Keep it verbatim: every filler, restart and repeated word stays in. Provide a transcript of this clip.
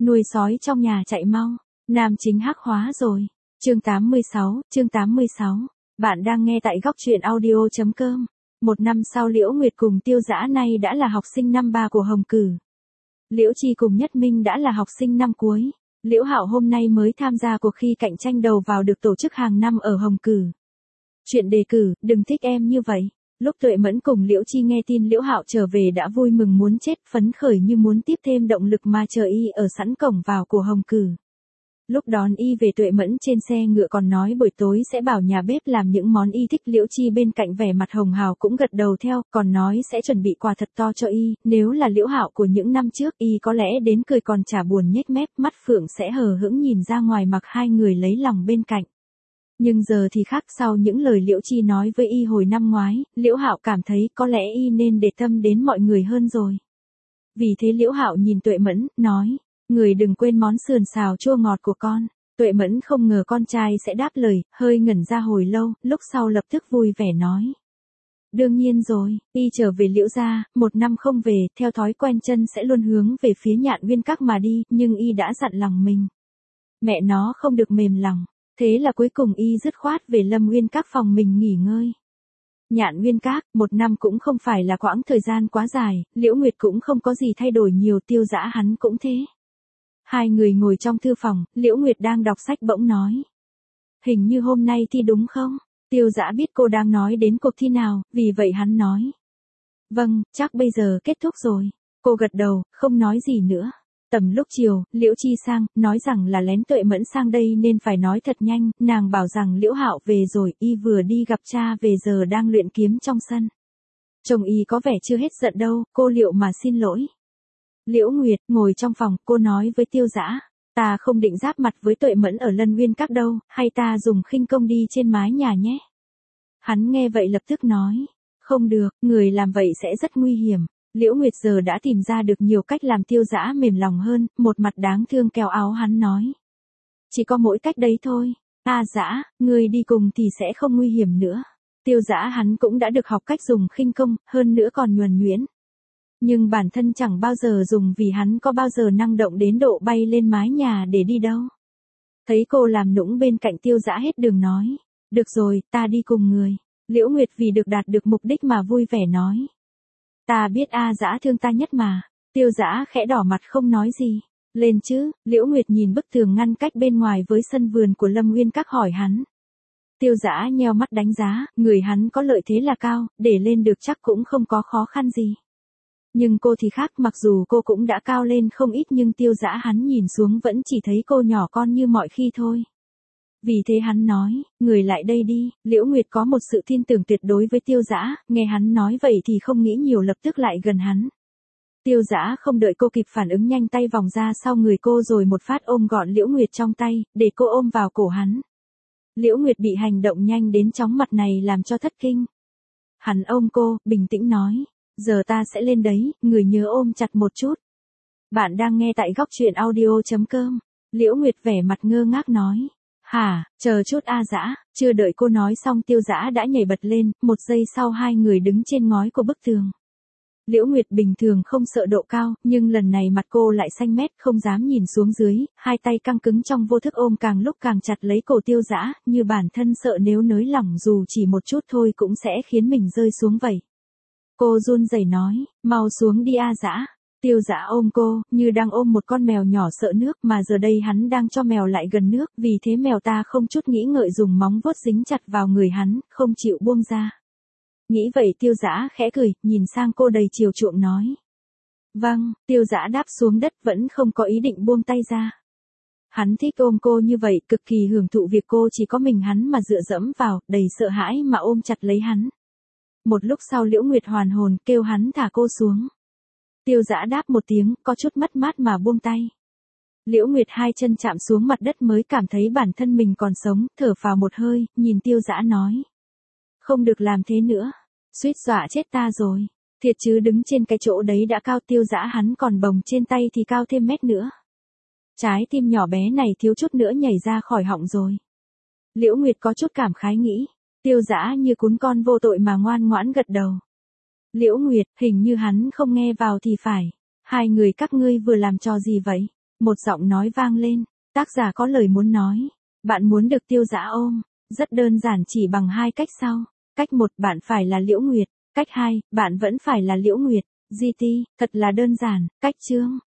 nuôi sói trong nhà chạy mau, nam chính hắc hóa rồi. Chương tám mươi sáu, chương tám mươi sáu. Bạn đang nghe tại góc truyện audio chấm com. Một năm sau Liễu Nguyệt cùng Tiêu Dã nay đã là học sinh năm ba của Hồng Cử. Liễu Chi cùng Nhất Minh đã là học sinh năm cuối. Liễu Hạo hôm nay mới tham gia cuộc thi cạnh tranh đầu vào được tổ chức hàng năm ở Hồng Cử. Chuyện đề cử, đừng thích em như vậy. Lúc Tuệ Mẫn cùng Liễu Chi nghe tin Liễu Hạo trở về đã vui mừng muốn chết, phấn khởi như muốn tiếp thêm động lực mà chờ y ở sẵn cổng vào của Hồng Cử. Lúc đón y về, Tuệ Mẫn trên xe ngựa còn nói buổi tối sẽ bảo nhà bếp làm những món y thích. Liễu Chi bên cạnh vẻ mặt hồng hào cũng gật đầu theo, còn nói sẽ chuẩn bị quà thật to cho y. Nếu là Liễu Hạo của những năm trước, y có lẽ đến cười còn chả buồn nhếch mép, mắt phượng sẽ hờ hững nhìn ra ngoài mặc hai người lấy lòng bên cạnh. Nhưng giờ thì khác, sau những lời Liễu Chi nói với y hồi năm ngoái, Liễu Hạo cảm thấy có lẽ y nên để tâm đến mọi người hơn rồi. Vì thế Liễu Hạo nhìn Tuệ Mẫn, nói: "Người đừng quên món sườn xào chua ngọt của con." Tuệ Mẫn không ngờ con trai sẽ đáp lời, hơi ngẩn ra hồi lâu, lúc sau lập tức vui vẻ nói: "Đương nhiên rồi." Y trở về Liễu gia, một năm không về, theo thói quen chân sẽ luôn hướng về phía Nhạn Nguyên Các mà đi, nhưng y đã dặn lòng mình, mẹ nó không được mềm lòng. Thế là cuối cùng y dứt khoát về Lâm Nguyên Các phòng mình nghỉ ngơi. Nhạn Nguyên Các, một năm cũng không phải là quãng thời gian quá dài, Liễu Nguyệt cũng không có gì thay đổi nhiều, Tiêu Dã hắn cũng thế. Hai người ngồi trong thư phòng, Liễu Nguyệt đang đọc sách bỗng nói: "Hình như hôm nay thi đúng không?" Tiêu Dã biết cô đang nói đến cuộc thi nào, vì vậy hắn nói: "Vâng, chắc bây giờ kết thúc rồi." Cô gật đầu, không nói gì nữa. Tầm lúc chiều, Liễu Chi sang, nói rằng là lén Tuệ Mẫn sang đây nên phải nói thật nhanh, nàng bảo rằng Liễu Hạo về rồi, y vừa đi gặp cha về giờ đang luyện kiếm trong sân. Chồng y có vẻ chưa hết giận đâu, cô liệu mà xin lỗi. Liễu Nguyệt ngồi trong phòng, cô nói với Tiêu Dã: "Ta không định giáp mặt với Tuệ Mẫn ở Lân Nguyên Các đâu, hay ta dùng khinh công đi trên mái nhà nhé." Hắn nghe vậy lập tức nói: "Không được, người làm vậy sẽ rất nguy hiểm." Liễu Nguyệt giờ đã tìm ra được nhiều cách làm Tiêu Dã mềm lòng hơn, một mặt đáng thương kéo áo hắn nói: "Chỉ có mỗi cách đấy thôi. A Dã, ngươi đi cùng thì sẽ không nguy hiểm nữa." Tiêu Dã hắn cũng đã được học cách dùng khinh công, hơn nữa còn nhuần nhuyễn. Nhưng bản thân chẳng bao giờ dùng, vì hắn có bao giờ năng động đến độ bay lên mái nhà để đi đâu. Thấy cô làm nũng bên cạnh, Tiêu Dã hết đường nói: "Được rồi, ta đi cùng người." Liễu Nguyệt vì được đạt được mục đích mà vui vẻ nói: "Ta biết A Dã thương ta nhất mà." Tiêu Dã khẽ đỏ mặt không nói gì. "Lên chứ?" Liễu Nguyệt nhìn bức tường ngăn cách bên ngoài với sân vườn của Lâm Nguyên Các hỏi hắn. Tiêu Dã nheo mắt đánh giá, người hắn có lợi thế là cao, để lên được chắc cũng không có khó khăn gì. Nhưng cô thì khác, mặc dù cô cũng đã cao lên không ít nhưng Tiêu Dã hắn nhìn xuống vẫn chỉ thấy cô nhỏ con như mọi khi thôi. Vì thế hắn nói: "Người lại đây đi." Liễu Nguyệt có một sự tin tưởng tuyệt đối với Tiêu Dã, nghe hắn nói vậy thì không nghĩ nhiều, lập tức lại gần hắn. Tiêu Dã không đợi cô kịp phản ứng, nhanh tay vòng ra sau người cô rồi một phát ôm gọn Liễu Nguyệt trong tay, để cô ôm vào cổ hắn. Liễu Nguyệt bị hành động nhanh đến chóng mặt này làm cho thất kinh. Hắn ôm cô, bình tĩnh nói: "Giờ ta sẽ lên đấy, người nhớ ôm chặt một chút." Bạn đang nghe tại góc truyện audio chấm com. Liễu Nguyệt vẻ mặt ngơ ngác nói: "Hả, chờ chút A Dã." Chưa đợi cô nói xong, Tiêu Dã đã nhảy bật lên, một giây sau hai người đứng trên ngói của bức tường. Liễu Nguyệt bình thường không sợ độ cao, nhưng lần này mặt cô lại xanh mét, không dám nhìn xuống dưới, hai tay căng cứng trong vô thức ôm càng lúc càng chặt lấy cổ Tiêu Dã, như bản thân sợ nếu nới lỏng dù chỉ một chút thôi cũng sẽ khiến mình rơi xuống vậy. Cô run rẩy nói: "Mau xuống đi A Dã." Tiêu Dã ôm cô, như đang ôm một con mèo nhỏ sợ nước, mà giờ đây hắn đang cho mèo lại gần nước, vì thế mèo ta không chút nghĩ ngợi dùng móng vuốt dính chặt vào người hắn, không chịu buông ra. Nghĩ vậy Tiêu Dã khẽ cười, nhìn sang cô đầy chiều chuộng nói: "Vâng." Tiêu Dã đáp xuống đất, vẫn không có ý định buông tay ra. Hắn thích ôm cô như vậy, cực kỳ hưởng thụ việc cô chỉ có mình hắn mà dựa dẫm vào, đầy sợ hãi mà ôm chặt lấy hắn. Một lúc sau Liễu Nguyệt hoàn hồn, kêu hắn thả cô xuống. Tiêu Dã đáp một tiếng, có chút mất mát mà buông tay. Liễu Nguyệt hai chân chạm xuống mặt đất mới cảm thấy bản thân mình còn sống, thở phào một hơi, nhìn Tiêu Dã nói: "Không được làm thế nữa, suýt dọa chết ta rồi." Thiệt chứ đứng trên cái chỗ đấy đã cao, Tiêu Dã hắn còn bồng trên tay thì cao thêm mét nữa. Trái tim nhỏ bé này thiếu chút nữa nhảy ra khỏi họng rồi. Liễu Nguyệt có chút cảm khái nghĩ, Tiêu Dã như cún con vô tội mà ngoan ngoãn gật đầu. Liễu Nguyệt, hình như hắn không nghe vào thì phải. Hai người các ngươi vừa làm trò gì vậy? Một giọng nói vang lên, tác giả có lời muốn nói. Bạn muốn được Tiêu Dã ôm. Rất đơn giản chỉ bằng hai cách sau. Cách một, bạn phải là Liễu Nguyệt. Cách hai, bạn vẫn phải là Liễu Nguyệt. giê tê, thật là đơn giản. Cách chương.